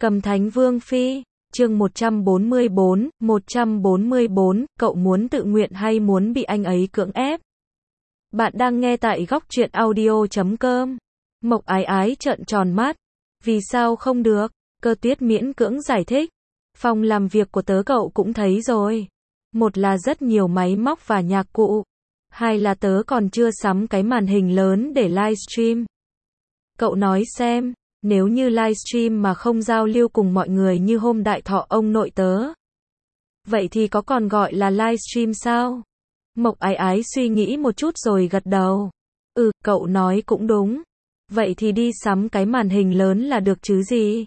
Cầm Thánh Vương Phi, chương 144, cậu muốn tự nguyện hay muốn bị anh ấy cưỡng ép? Bạn đang nghe tại góc truyện audio.com. Mộc Ái Ái trợn tròn mắt. Vì sao không được? Cơ Tuyết miễn cưỡng giải thích. Phòng làm việc của tớ cậu cũng thấy rồi. Một là rất nhiều máy móc và nhạc cụ. Hai là tớ còn chưa sắm cái màn hình lớn để livestream. Cậu nói xem, nếu như livestream mà không giao lưu cùng mọi người như hôm đại thọ ông nội tớ, vậy thì có còn gọi là livestream sao? Mộc Ái Ái suy nghĩ một chút rồi gật đầu. Cậu nói cũng đúng. Vậy thì đi sắm cái màn hình lớn là được chứ gì?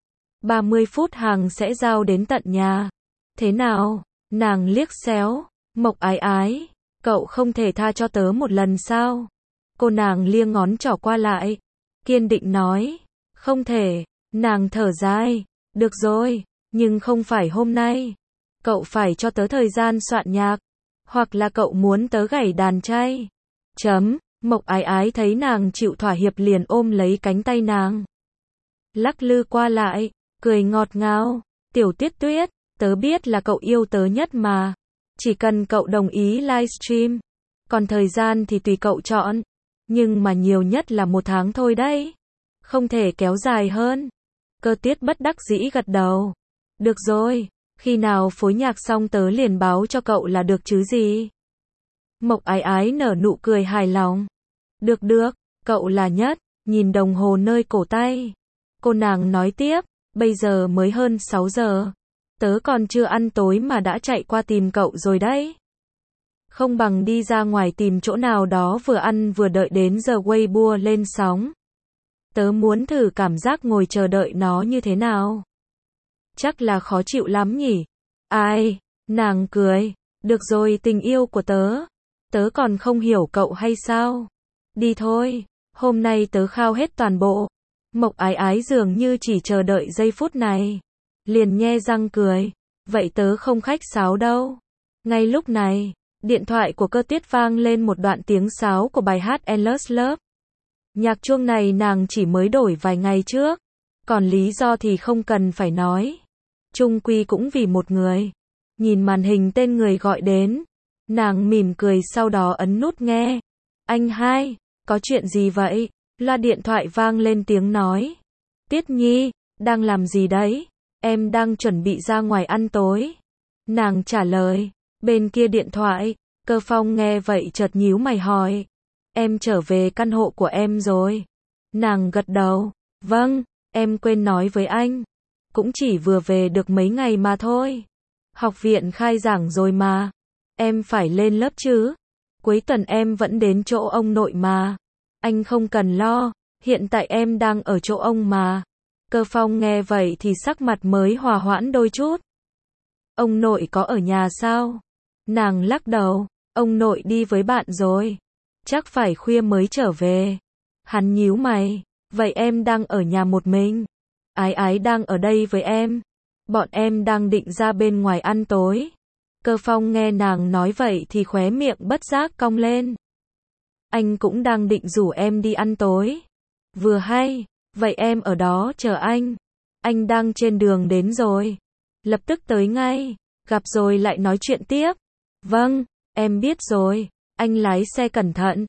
30 phút hàng sẽ giao đến tận nhà. Thế nào? Nàng liếc xéo. Mộc Ái Ái, cậu không thể tha cho tớ một lần sao? Cô nàng liêng ngón trỏ qua lại, kiên định nói. Không thể. Nàng thở dài. Được rồi, nhưng không phải hôm nay. Cậu phải cho tớ thời gian soạn nhạc. Hoặc là cậu muốn tớ gảy đàn chay. Mộc Ái Ái thấy nàng chịu thỏa hiệp liền ôm lấy cánh tay nàng, lắc lư qua lại, cười ngọt ngào. Tiểu Tuyết Tuyết, tớ biết là cậu yêu tớ nhất mà. Chỉ cần cậu đồng ý livestream. Còn thời gian thì tùy cậu chọn. Nhưng mà nhiều nhất là 1 tháng thôi đấy. Không thể kéo dài hơn. Cơ Tuyết bất đắc dĩ gật đầu. Được rồi, khi nào phối nhạc xong tớ liền báo cho cậu là được chứ gì. Mộc Ái Ái nở nụ cười hài lòng. Được, cậu là nhất. Nhìn đồng hồ nơi cổ tay, cô nàng nói tiếp, bây giờ mới hơn 6 giờ. Tớ còn chưa ăn tối mà đã chạy qua tìm cậu rồi đấy. Không bằng đi ra ngoài tìm chỗ nào đó vừa ăn vừa đợi đến giờ Weibo lên sóng. Tớ muốn thử cảm giác ngồi chờ đợi nó như thế nào. Chắc là khó chịu lắm nhỉ. Ai? Nàng cười. Được rồi tình yêu của tớ. Tớ còn không hiểu cậu hay sao? Đi thôi. Hôm nay tớ khao hết toàn bộ. Mộc Ái Ái dường như chỉ chờ đợi giây phút này. Liền nhe răng cười. Vậy tớ không khách sáo đâu. Ngay lúc này, điện thoại của Cơ Tuyết vang lên một đoạn tiếng sáo của bài hát Endless Love. Nhạc chuông này nàng chỉ mới đổi vài ngày trước. Còn lý do thì không cần phải nói. Chung quy cũng vì một người. Nhìn màn hình tên người gọi đến, nàng mỉm cười sau đó ấn nút nghe. Anh hai, có chuyện gì vậy? Loa điện thoại vang lên tiếng nói. Tiết Nhi, đang làm gì đấy? Em đang chuẩn bị ra ngoài ăn tối. Nàng trả lời. Bên kia điện thoại, Cơ Phong nghe vậy chợt nhíu mày hỏi. Em trở về căn hộ của em rồi. Nàng gật đầu. Vâng, em quên nói với anh. Cũng chỉ vừa về được mấy ngày mà thôi. Học viện khai giảng rồi mà. Em phải lên lớp chứ. Cuối tuần em vẫn đến chỗ ông nội mà. Anh không cần lo, hiện tại em đang ở chỗ ông mà. Cơ Phong nghe vậy thì sắc mặt mới hòa hoãn đôi chút. Ông nội có ở nhà sao? Nàng lắc đầu. Ông nội đi với bạn rồi. Chắc phải khuya mới trở về. Hắn nhíu mày. Vậy em đang ở nhà một mình? Ái Ái đang ở đây với em. Bọn em đang định ra bên ngoài ăn tối. Cơ Phong nghe nàng nói vậy thì khóe miệng bất giác cong lên. Anh cũng đang định rủ em đi ăn tối. Vừa hay, vậy em ở đó chờ anh. Anh đang trên đường đến rồi. Lập tức tới ngay, gặp rồi lại nói chuyện tiếp. Vâng, em biết rồi, anh lái xe cẩn thận.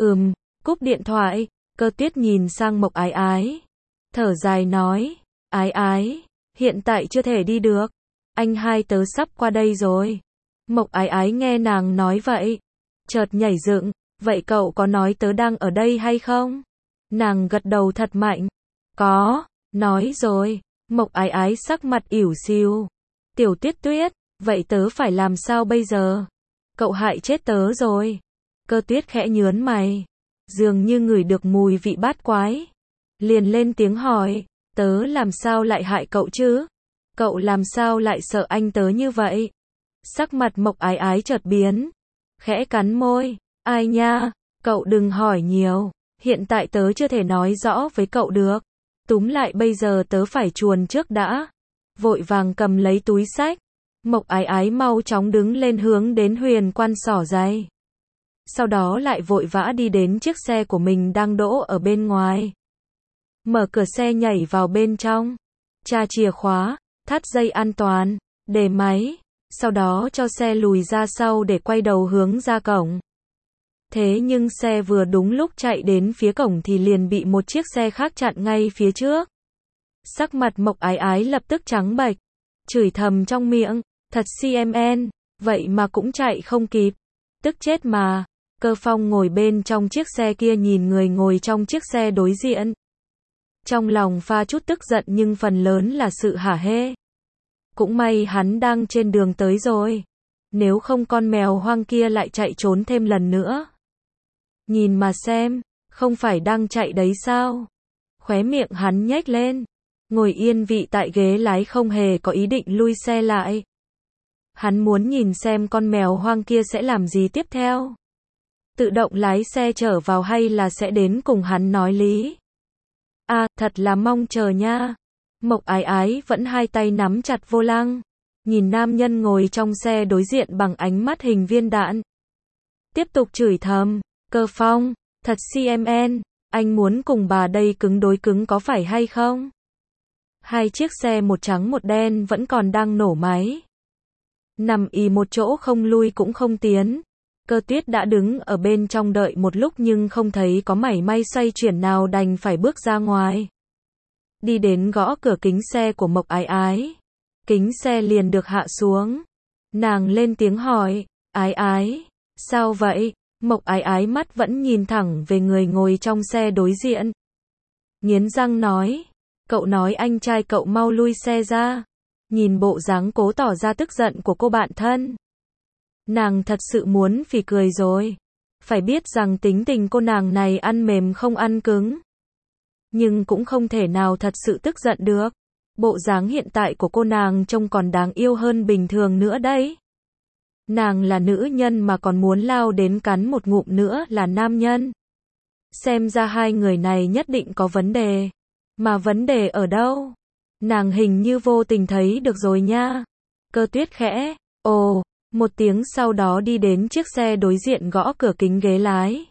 Cúp điện thoại, Cơ Tuyết nhìn sang Mộc Ái Ái. Thở dài nói, Ái Ái, hiện tại chưa thể đi được. Anh hai tớ sắp qua đây rồi. Mộc Ái Ái nghe nàng nói vậy, chợt nhảy dựng. Vậy cậu có nói tớ đang ở đây hay không? Nàng gật đầu thật mạnh. Có, nói rồi. Mộc Ái Ái sắc mặt ỉu xìu. Tiểu Tuyết Tuyết, vậy tớ phải làm sao bây giờ? Cậu hại chết tớ rồi. Cơ Tuyết khẽ nhớn mày. Dường như ngửi được mùi vị bát quái. Liền lên tiếng hỏi. Tớ làm sao lại hại cậu chứ? Cậu làm sao lại sợ anh tớ như vậy? Sắc mặt Mộc Ái Ái chợt biến. Khẽ cắn môi. Ai nha, cậu đừng hỏi nhiều, hiện tại tớ chưa thể nói rõ với cậu được. Túm lại bây giờ tớ phải chuồn trước đã. Vội vàng cầm lấy túi xách. Mộc Ái Ái mau chóng đứng lên hướng đến Huyền Quan xỏ giày. Sau đó lại vội vã đi đến chiếc xe của mình đang đỗ ở bên ngoài. Mở cửa xe nhảy vào bên trong. tra chìa khóa, thắt dây an toàn, để máy, sau đó cho xe lùi ra sau để quay đầu hướng ra cổng. Thế nhưng xe vừa đúng lúc chạy đến phía cổng thì liền bị một chiếc xe khác chặn ngay phía trước. Sắc mặt Mộc Ái Ái lập tức trắng bệch, chửi thầm trong miệng, thật CMN, vậy mà cũng chạy không kịp, tức chết mà. Cơ Phong ngồi bên trong chiếc xe kia nhìn người ngồi trong chiếc xe đối diện. Trong lòng pha chút tức giận nhưng phần lớn là sự hả hê. Cũng may hắn đang trên đường tới rồi. Nếu không con mèo hoang kia lại chạy trốn thêm lần nữa. Nhìn mà xem, không phải đang chạy đấy sao? Khóe miệng hắn nhếch lên. Ngồi yên vị tại ghế lái không hề có ý định lui xe lại. Hắn muốn nhìn xem con mèo hoang kia sẽ làm gì tiếp theo. Tự động lái xe trở vào hay là sẽ đến cùng hắn nói lý. Thật là mong chờ nha. Mộc Ái Ái vẫn hai tay nắm chặt vô lăng. Nhìn nam nhân ngồi trong xe đối diện bằng ánh mắt hình viên đạn. Tiếp tục chửi thầm, Cơ Phong, thật CMN, anh muốn cùng bà đây cứng đối cứng có phải hay không? Hai chiếc xe một trắng một đen vẫn còn đang nổ máy. Nằm ì một chỗ không lui cũng không tiến. Cơ Tuyết đã đứng ở bên trong đợi một lúc nhưng không thấy có mảy may xoay chuyển nào đành phải bước ra ngoài. Đi đến gõ cửa kính xe của Mộc Ái Ái. Kính xe liền được hạ xuống. Nàng lên tiếng hỏi, Ái Ái, sao vậy? Mộc Ái Ái mắt vẫn nhìn thẳng về người ngồi trong xe đối diện. Nghiến răng nói, cậu nói anh trai cậu mau lui xe ra. Nhìn bộ dáng cố tỏ ra tức giận của cô bạn thân. Nàng thật sự muốn phì cười rồi. Phải biết rằng tính tình cô nàng này ăn mềm không ăn cứng. Nhưng cũng không thể nào thật sự tức giận được. Bộ dáng hiện tại của cô nàng trông còn đáng yêu hơn bình thường nữa đấy. Nàng là nữ nhân mà còn muốn lao đến cắn một ngụm nữa là nam nhân. Xem ra hai người này nhất định có vấn đề. Mà vấn đề ở đâu? Nàng hình như vô tình thấy được rồi nha. Cơ Tuyết khẽ, ồ, một tiếng sau đó đi đến chiếc xe đối diện gõ cửa kính ghế lái.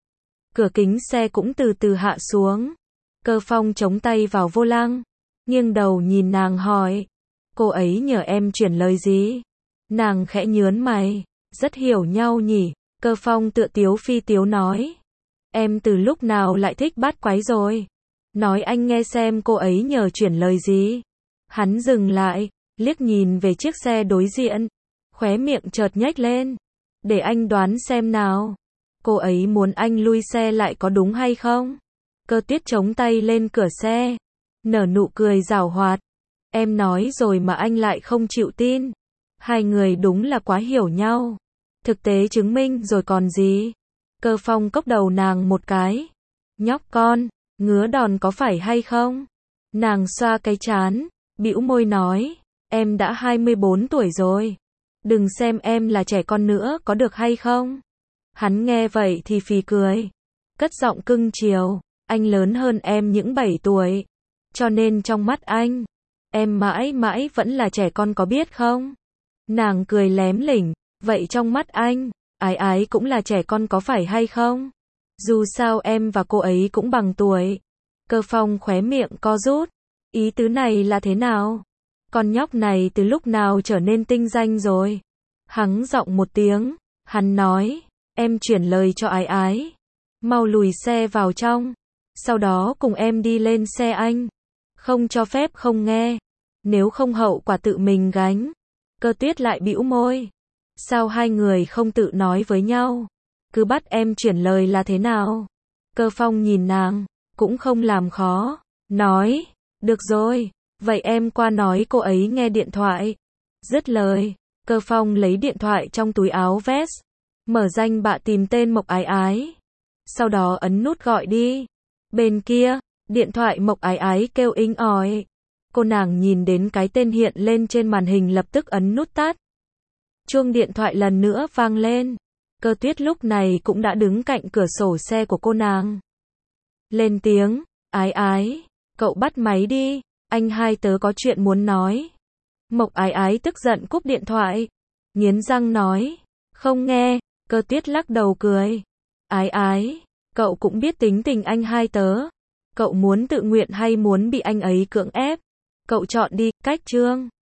Cửa kính xe cũng từ từ hạ xuống. Cơ Phong chống tay vào vô lăng, nghiêng đầu nhìn nàng hỏi, cô ấy nhờ em chuyển lời gì? Nàng khẽ nhớn mày, rất hiểu nhau nhỉ? Cơ Phong tựa tiếu phi tiếu nói, em từ lúc nào lại thích bắt quái rồi? Nói anh nghe xem cô ấy nhờ chuyển lời gì? Hắn dừng lại, liếc nhìn về chiếc xe đối diện, khóe miệng chợt nhếch lên. Để anh đoán xem nào. Cô ấy muốn anh lui xe lại có đúng hay không? Cơ Tuyết chống tay lên cửa xe, nở nụ cười giảo hoạt. Em nói rồi mà anh lại không chịu tin. Hai người đúng là quá hiểu nhau. Thực tế chứng minh rồi còn gì. Cơ Phong cốc đầu nàng một cái. Nhóc con, ngứa đòn có phải hay không? Nàng xoa cái trán, bĩu môi nói, em đã 24 tuổi rồi. Đừng xem em là trẻ con nữa có được hay không? Hắn nghe vậy thì phì cười. Cất giọng cưng chiều, anh lớn hơn em những 7 tuổi. Cho nên trong mắt anh, em mãi mãi vẫn là trẻ con có biết không? Nàng cười lém lỉnh, vậy trong mắt anh, Ái Ái cũng là trẻ con có phải hay không? Dù sao em và cô ấy cũng bằng tuổi. Cơ Phong khóe miệng co rút. Ý tứ này là thế nào? Con nhóc này từ lúc nào trở nên tinh danh rồi? Hắng giọng một tiếng, hắn nói, em chuyển lời cho Ái Ái. Mau lùi xe vào trong. Sau đó cùng em đi lên xe anh. Không cho phép không nghe. Nếu không hậu quả tự mình gánh. Cơ Tuyết lại bĩu môi. Sao hai người không tự nói với nhau? Cứ bắt em chuyển lời là thế nào? Cơ Phong nhìn nàng, cũng không làm khó. Nói, được rồi, vậy em qua nói cô ấy nghe điện thoại. Dứt lời, Cơ Phong lấy điện thoại trong túi áo vest. Mở danh bạ tìm tên Mộc Ái Ái. Sau đó ấn nút gọi đi. Bên kia, điện thoại Mộc Ái Ái kêu inh ỏi. Cô nàng nhìn đến cái tên hiện lên trên màn hình lập tức ấn nút tắt. Chuông điện thoại lần nữa vang lên. Cơ Tuyết lúc này cũng đã đứng cạnh cửa sổ xe của cô nàng. Lên tiếng, Ái Ái, cậu bắt máy đi, anh hai tớ có chuyện muốn nói. Mộc Ái Ái tức giận cúp điện thoại. Nghiến răng nói, không nghe. Cơ Tuyết lắc đầu cười. Ái Ái, cậu cũng biết tính tình anh hai tớ. Cậu muốn tự nguyện hay muốn bị anh ấy cưỡng ép? Cậu chọn đi, cách chương.